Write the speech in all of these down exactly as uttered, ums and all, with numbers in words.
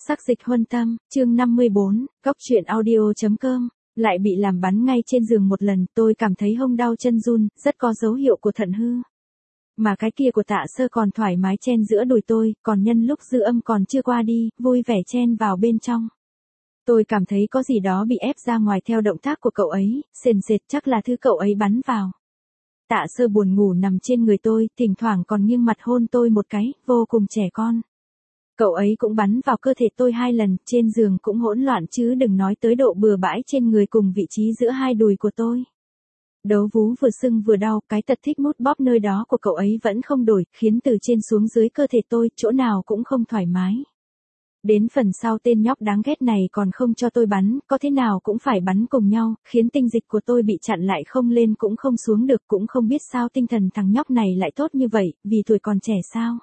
Sắc dịch huân tâm, chương năm mươi bốn, góc truyện audio.com, lại bị làm bắn ngay trên giường một lần, tôi cảm thấy hông đau chân run, rất có dấu hiệu của thận hư. Mà cái kia của Tạ Sơ còn thoải mái chen giữa đùi tôi, còn nhân lúc dư âm còn chưa qua đi, vui vẻ chen vào bên trong. Tôi cảm thấy có gì đó bị ép ra ngoài theo động tác của cậu ấy, sền sệt chắc là thứ cậu ấy bắn vào. Tạ Sơ buồn ngủ nằm trên người tôi, thỉnh thoảng còn nghiêng mặt hôn tôi một cái, vô cùng trẻ con. Cậu ấy cũng bắn vào cơ thể tôi hai lần, trên giường cũng hỗn loạn chứ đừng nói tới độ bừa bãi trên người cùng vị trí giữa hai đùi của tôi. Đấu vú vừa sưng vừa đau, cái tật thích mút bóp nơi đó của cậu ấy vẫn không đổi, khiến từ trên xuống dưới cơ thể tôi, chỗ nào cũng không thoải mái. Đến phần sau tên nhóc đáng ghét này còn không cho tôi bắn, có thế nào cũng phải bắn cùng nhau, khiến tinh dịch của tôi bị chặn lại không lên cũng không xuống được, cũng không biết sao tinh thần thằng nhóc này lại tốt như vậy, vì tuổi còn trẻ sao.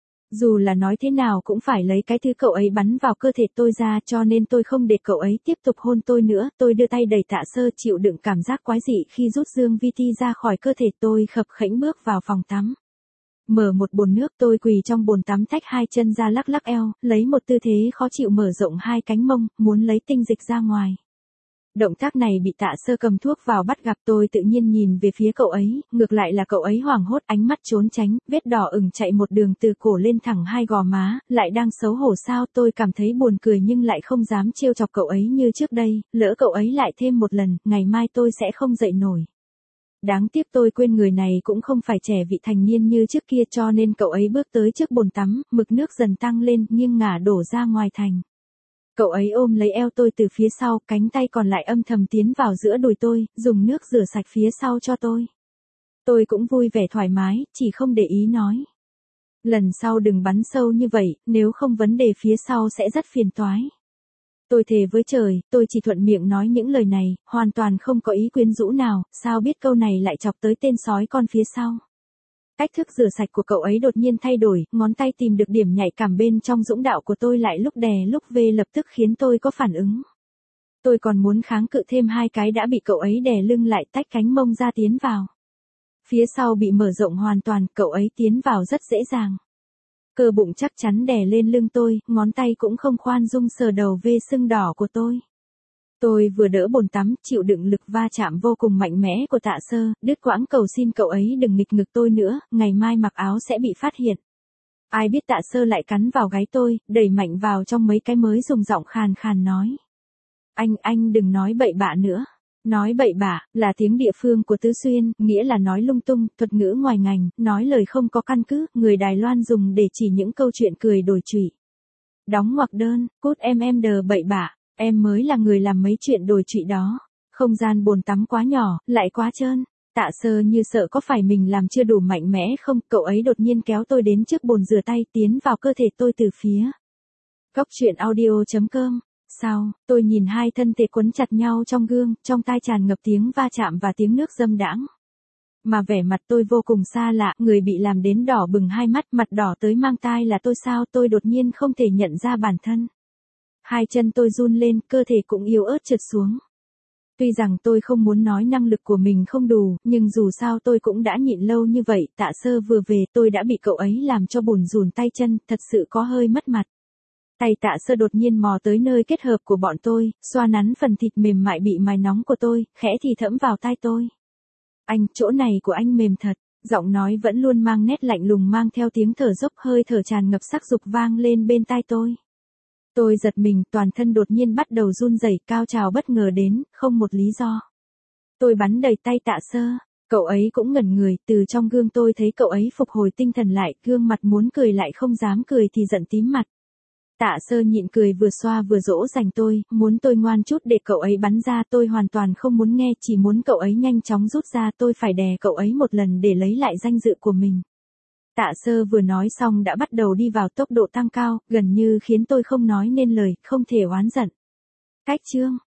Dù là nói thế nào cũng phải lấy cái thứ cậu ấy bắn vào cơ thể tôi ra, cho nên tôi không để cậu ấy tiếp tục hôn tôi nữa, tôi đưa tay đẩy Tạ Sơ chịu đựng cảm giác quái dị khi rút dương vi ti ra khỏi cơ thể tôi, khập khẽnh bước vào phòng tắm. Mở một bồn nước, tôi quỳ trong bồn tắm tách hai chân ra lắc lắc eo, lấy một tư thế khó chịu mở rộng hai cánh mông, muốn lấy tinh dịch ra ngoài. Động tác này bị Tạ Sơ cầm thuốc vào bắt gặp, tôi tự nhiên nhìn về phía cậu ấy, ngược lại là cậu ấy hoảng hốt, ánh mắt trốn tránh, vết đỏ ửng chạy một đường từ cổ lên thẳng hai gò má, lại đang xấu hổ sao. Tôi cảm thấy buồn cười nhưng lại không dám trêu chọc cậu ấy như trước đây, lỡ cậu ấy lại thêm một lần, ngày mai tôi sẽ không dậy nổi. Đáng tiếc tôi quên người này cũng không phải trẻ vị thành niên như trước kia, cho nên cậu ấy bước tới trước bồn tắm, mực nước dần tăng lên, nghiêng ngả đổ ra ngoài thành. Cậu ấy ôm lấy eo tôi từ phía sau, cánh tay còn lại âm thầm tiến vào giữa đùi tôi, dùng nước rửa sạch phía sau cho tôi. Tôi cũng vui vẻ thoải mái, chỉ không để ý nói. Lần sau đừng bắn sâu như vậy, nếu không vấn đề phía sau sẽ rất phiền toái. Tôi thề với trời, tôi chỉ thuận miệng nói những lời này, hoàn toàn không có ý quyến rũ nào, sao biết câu này lại chọc tới tên sói con phía sau. Cách thức rửa sạch của cậu ấy đột nhiên thay đổi, ngón tay tìm được điểm nhạy cảm bên trong dũng đạo của tôi lại lúc đè lúc về lập tức khiến tôi có phản ứng. Tôi còn muốn kháng cự thêm hai cái đã bị cậu ấy đè lưng lại, tách cánh mông ra tiến vào. Phía sau bị mở rộng hoàn toàn, cậu ấy tiến vào rất dễ dàng. Cơ bụng chắc chắn đè lên lưng tôi, ngón tay cũng không khoan dung sờ đầu vê sưng đỏ của tôi. Tôi vừa đỡ bồn tắm, chịu đựng lực va chạm vô cùng mạnh mẽ của Tạ Sơ, đứt quãng cầu xin cậu ấy đừng nghịch ngực tôi nữa, ngày mai mặc áo sẽ bị phát hiện. Ai biết Tạ Sơ lại cắn vào gáy tôi, đẩy mạnh vào trong mấy cái mới dùng giọng khàn khàn nói. Anh, anh đừng nói bậy bạ nữa. Nói bậy bạ, là tiếng địa phương của Tứ Xuyên, nghĩa là nói lung tung, thuật ngữ ngoài ngành, nói lời không có căn cứ, người Đài Loan dùng để chỉ những câu chuyện cười đổi trụy. Đóng ngoặc đơn, cút em em đờ bậy bạ. Em mới là người làm mấy chuyện đồi trụy đó. Không gian bồn tắm quá nhỏ, lại quá trơn. Tạ Sơ như sợ có phải mình làm chưa đủ mạnh mẽ không, cậu ấy đột nhiên kéo tôi đến trước bồn rửa tay, tiến vào cơ thể tôi từ phía. Góc truyện audio.com. Sao, tôi nhìn hai thân thể quấn chặt nhau trong gương, trong tai tràn ngập tiếng va chạm và tiếng nước dâm đãng. Mà vẻ mặt tôi vô cùng xa lạ, người bị làm đến đỏ bừng hai mắt, mặt đỏ tới mang tai là tôi sao, tôi đột nhiên không thể nhận ra bản thân. Hai chân tôi run lên, cơ thể cũng yếu ớt trượt xuống. Tuy rằng tôi không muốn nói năng lực của mình không đủ, nhưng dù sao tôi cũng đã nhịn lâu như vậy, Tạ Sơ vừa về tôi đã bị cậu ấy làm cho bùn rùn tay chân, thật sự có hơi mất mặt. Tay Tạ Sơ đột nhiên mò tới nơi kết hợp của bọn tôi, xoa nắn phần thịt mềm mại bị mài nóng của tôi, khẽ thì thẫm vào tai tôi. Anh, chỗ này của anh mềm thật. Giọng nói vẫn luôn mang nét lạnh lùng mang theo tiếng thở dốc, hơi thở tràn ngập sắc dục vang lên bên tai tôi. Tôi giật mình, toàn thân đột nhiên bắt đầu run rẩy, cao trào bất ngờ đến, không một lý do. Tôi bắn đầy tay Tạ Sơ, cậu ấy cũng ngẩn người, từ trong gương tôi thấy cậu ấy phục hồi tinh thần lại, gương mặt muốn cười lại không dám cười thì giận tím mặt. Tạ Sơ nhịn cười vừa xoa vừa dỗ dành tôi, muốn tôi ngoan chút để cậu ấy bắn ra, tôi hoàn toàn không muốn nghe, chỉ muốn cậu ấy nhanh chóng rút ra, tôi phải đè cậu ấy một lần để lấy lại danh dự của mình. Tạ Sơ vừa nói xong đã bắt đầu đi vào tốc độ tăng cao, gần như khiến tôi không nói nên lời, không thể oán giận. Cách chương,